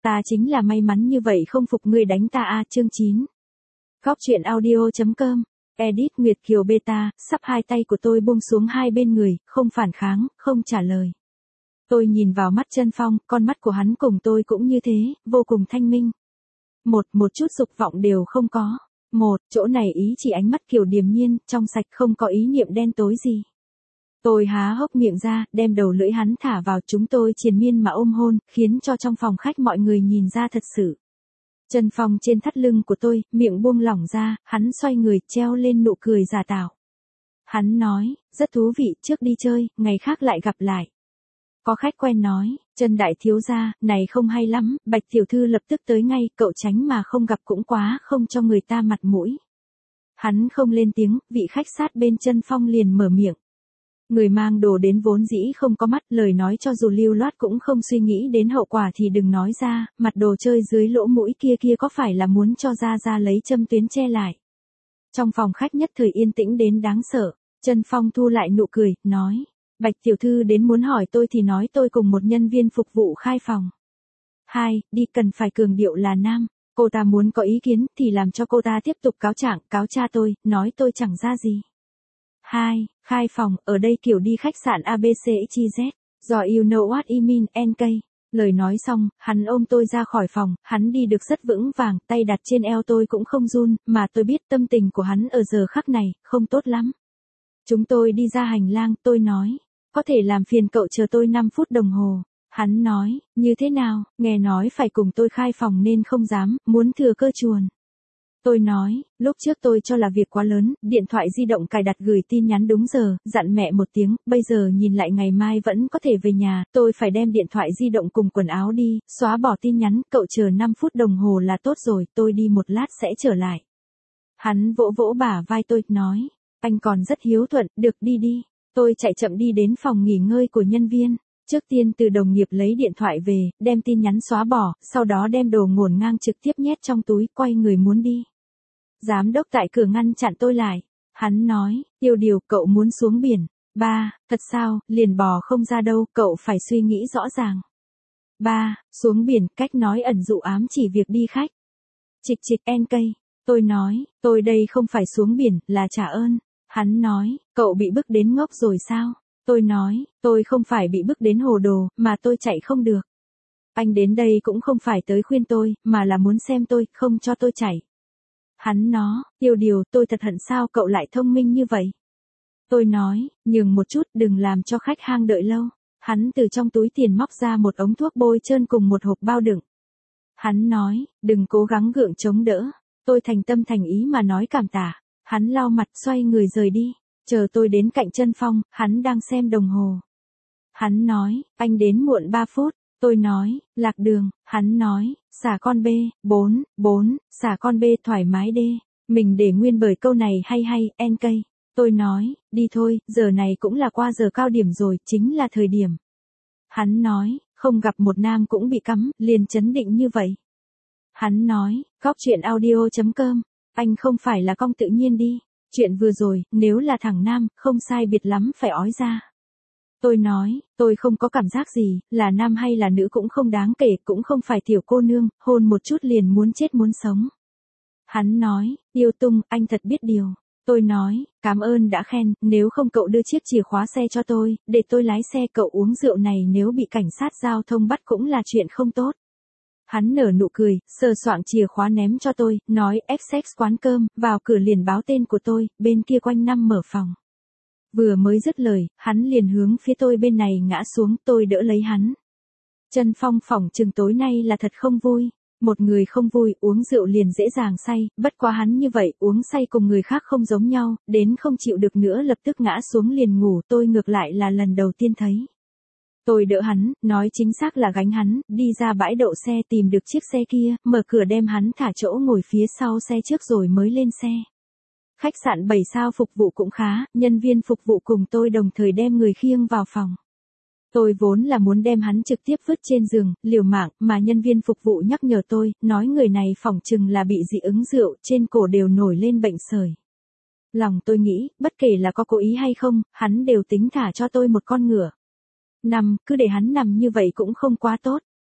Ta chính là may mắn như vậy không phục ngươi đánh ta a. Chương 9. Góc truyện audio.com. Edit Nguyệt Kiều Beta, sắp hai tay của tôi buông xuống hai bên người, không phản kháng, không trả lời. Tôi nhìn vào mắt Trân Phong, con mắt của hắn cùng tôi cũng như thế, vô cùng thanh minh. Một chút dục vọng đều không có. Chỗ này ý chỉ ánh mắt kiểu điềm nhiên, trong sạch không có ý niệm đen tối gì. Tôi há hốc miệng ra, đem đầu lưỡi hắn thả vào, chúng tôi triền miên mà ôm hôn, khiến cho trong phòng khách mọi người nhìn ra thật sự. Trân Phong trên thắt lưng của tôi, miệng buông lỏng ra, hắn xoay người, treo lên nụ cười giả tạo. Hắn nói, rất thú vị, trước đi chơi, ngày khác lại gặp lại. Có khách quen nói, Trân đại thiếu gia, này không hay lắm, Bạch tiểu thư lập tức tới ngay, cậu tránh mà không gặp cũng quá không cho người ta mặt mũi. Hắn không lên tiếng, vị khách sát bên Trân Phong liền mở miệng. Người mang đồ đến vốn dĩ không có mắt, lời nói cho dù lưu loát cũng không suy nghĩ đến hậu quả thì đừng nói ra, mặt đồ chơi dưới lỗ mũi kia có phải là muốn cho ra lấy châm tuyến che lại. Trong phòng khách nhất thời yên tĩnh đến đáng sợ, Trân Phong thu lại nụ cười, nói, Bạch tiểu thư đến muốn hỏi tôi thì nói tôi cùng một nhân viên phục vụ khai phòng. 2, đi cần phải cường điệu là nam, cô ta muốn có ý kiến thì làm cho cô ta tiếp tục cáo trạng, cáo tra tôi, nói tôi chẳng ra gì. 2, khai phòng, ở đây kiểu đi khách sạn ABCXYZ, do you know what I mean, NK. Lời nói xong, hắn ôm tôi ra khỏi phòng, hắn đi được rất vững vàng, tay đặt trên eo tôi cũng không run, mà tôi biết tâm tình của hắn ở giờ khắc này, không tốt lắm. Chúng tôi đi ra hành lang, tôi nói, có thể làm phiền cậu chờ tôi 5 phút đồng hồ. Hắn nói, như thế nào, nghe nói phải cùng tôi khai phòng nên không dám, muốn thừa cơ chuồn. Tôi nói, lúc trước tôi cho là việc quá lớn, điện thoại di động cài đặt gửi tin nhắn đúng giờ, dặn mẹ một tiếng, bây giờ nhìn lại ngày mai vẫn có thể về nhà, tôi phải đem điện thoại di động cùng quần áo đi, xóa bỏ tin nhắn, cậu chờ 5 phút đồng hồ là tốt rồi, tôi đi một lát sẽ trở lại. Hắn vỗ vỗ bả vai tôi, nói, anh còn rất hiếu thuận, được đi đi. Tôi chạy chậm đi đến phòng nghỉ ngơi của nhân viên. Trước tiên từ đồng nghiệp lấy điện thoại về, đem tin nhắn xóa bỏ, sau đó đem đồ ngổn ngang trực tiếp nhét trong túi, quay người muốn đi. Giám đốc tại cửa ngăn chặn tôi lại. Hắn nói, Tiêu Điều, cậu muốn xuống biển. 3, thật sao, liền bò không ra đâu, cậu phải suy nghĩ rõ ràng. 3, xuống biển, cách nói ẩn dụ ám chỉ việc đi khách. Trịch NK. Tôi nói, tôi đây không phải xuống biển, là trả ơn. Hắn nói, cậu bị bức đến ngốc rồi sao? Tôi nói, tôi không phải bị bức đến hồ đồ, mà tôi chạy không được. Anh đến đây cũng không phải tới khuyên tôi, mà là muốn xem tôi, không cho tôi chạy. Hắn nói, Tiêu Điều, tôi thật hận sao cậu lại thông minh như vậy. Tôi nói, nhường một chút, đừng làm cho khách hang đợi lâu. Hắn từ trong túi tiền móc ra một ống thuốc bôi trơn cùng một hộp bao đựng. Hắn nói, đừng cố gắng gượng chống đỡ. Tôi thành tâm thành ý mà nói cảm tạ. Hắn lau mặt xoay người rời đi. Chờ tôi đến cạnh Trân Phong, hắn đang xem đồng hồ. Hắn nói, anh đến muộn 3 phút. Tôi nói, lạc đường. Hắn nói, xả con B, 4, xả con B thoải mái đê. Mình để nguyên bởi câu này hay, NK. Tôi nói, đi thôi, giờ này cũng là qua giờ cao điểm rồi, chính là thời điểm. Hắn nói, không gặp một nam cũng bị cắm, liền chấn định như vậy. Hắn nói, góc truyện audio.com, anh không phải là cong tự nhiên đi. Chuyện vừa rồi, nếu là thằng nam, không sai biệt lắm phải ói ra. Tôi nói, tôi không có cảm giác gì, là nam hay là nữ cũng không đáng kể, cũng không phải tiểu cô nương, hôn một chút liền muốn chết muốn sống. Hắn nói, Tiêu Tung, anh thật biết điều. Tôi nói, cảm ơn đã khen, nếu không cậu đưa chiếc chìa khóa xe cho tôi, để tôi lái xe, cậu uống rượu này nếu bị cảnh sát giao thông bắt cũng là chuyện không tốt. Hắn nở nụ cười, sờ soạng chìa khóa ném cho tôi, nói XX quán cơm, vào cửa liền báo tên của tôi, bên kia quanh năm mở phòng. Vừa mới dứt lời, hắn liền hướng phía tôi bên này ngã xuống, tôi đỡ lấy hắn. Trân Phong phỏng chừng tối nay là thật không vui. Một người không vui, uống rượu liền dễ dàng say, bất quá hắn như vậy, uống say cùng người khác không giống nhau, đến không chịu được nữa lập tức ngã xuống liền ngủ, tôi ngược lại là lần đầu tiên thấy. Tôi đỡ hắn, nói chính xác là gánh hắn, đi ra bãi đậu xe tìm được chiếc xe kia, mở cửa đem hắn thả chỗ ngồi phía sau xe trước rồi mới lên xe. Khách sạn 7 sao phục vụ cũng khá, nhân viên phục vụ cùng tôi đồng thời đem người khiêng vào phòng. Tôi vốn là muốn đem hắn trực tiếp vứt trên giường, liều mạng, mà nhân viên phục vụ nhắc nhở tôi, nói người này phỏng chừng là bị dị ứng rượu, trên cổ đều nổi lên bệnh sởi. Lòng tôi nghĩ, bất kể là có cố ý hay không, hắn đều tính thả cho tôi một con ngựa. Cứ để hắn nằm như vậy cũng không quá tốt.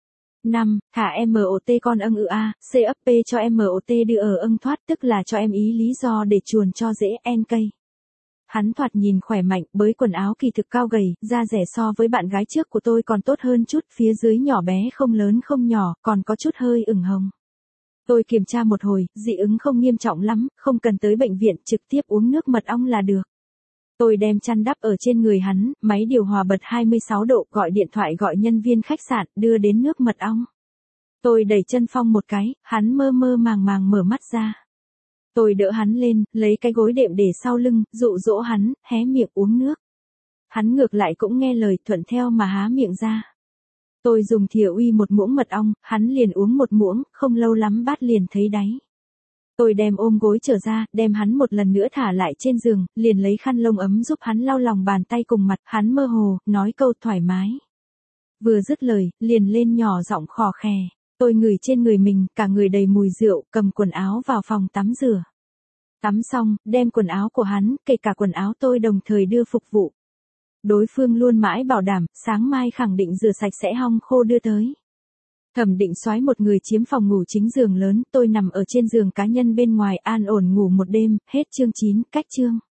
5. Thả MOT con âng a, CFP cho MOT đưa ở âng thoát tức là cho em ý lý do để chuồn cho dễ NK. Hắn thoạt nhìn khỏe mạnh, bới quần áo kỳ thực cao gầy, da rẻ so với bạn gái trước của tôi còn tốt hơn chút, phía dưới nhỏ bé không lớn không nhỏ, còn có chút hơi ửng hồng. Tôi kiểm tra một hồi, dị ứng không nghiêm trọng lắm, không cần tới bệnh viện, trực tiếp uống nước mật ong là được. Tôi đem chăn đắp ở trên người hắn, máy điều hòa bật 26 độ, gọi điện thoại gọi nhân viên khách sạn, đưa đến nước mật ong. Tôi đẩy chân Phong một cái, hắn mơ mơ màng màng mở mắt ra. Tôi đỡ hắn lên, lấy cái gối đệm để sau lưng, dụ dỗ hắn, hé miệng uống nước. Hắn ngược lại cũng nghe lời, thuận theo mà há miệng ra. Tôi dùng thìa uy một muỗng mật ong, hắn liền uống một muỗng, không lâu lắm bát liền thấy đáy. Tôi đem ôm gối trở ra, đem hắn một lần nữa thả lại trên giường, liền lấy khăn lông ấm giúp hắn lau lòng bàn tay cùng mặt, hắn mơ hồ, nói câu thoải mái. Vừa dứt lời, liền lên nhỏ giọng khò khè. Tôi ngửi trên người mình, cả người đầy mùi rượu, cầm quần áo vào phòng tắm rửa. Tắm xong, đem quần áo của hắn, kể cả quần áo tôi đồng thời đưa phục vụ. Đối phương luôn mãi bảo đảm, sáng mai khẳng định rửa sạch sẽ hong khô đưa tới. Thẩm Định soái một người chiếm phòng ngủ chính giường lớn, tôi nằm ở trên giường cá nhân bên ngoài an ổn ngủ một đêm, hết chương 9, cách chương.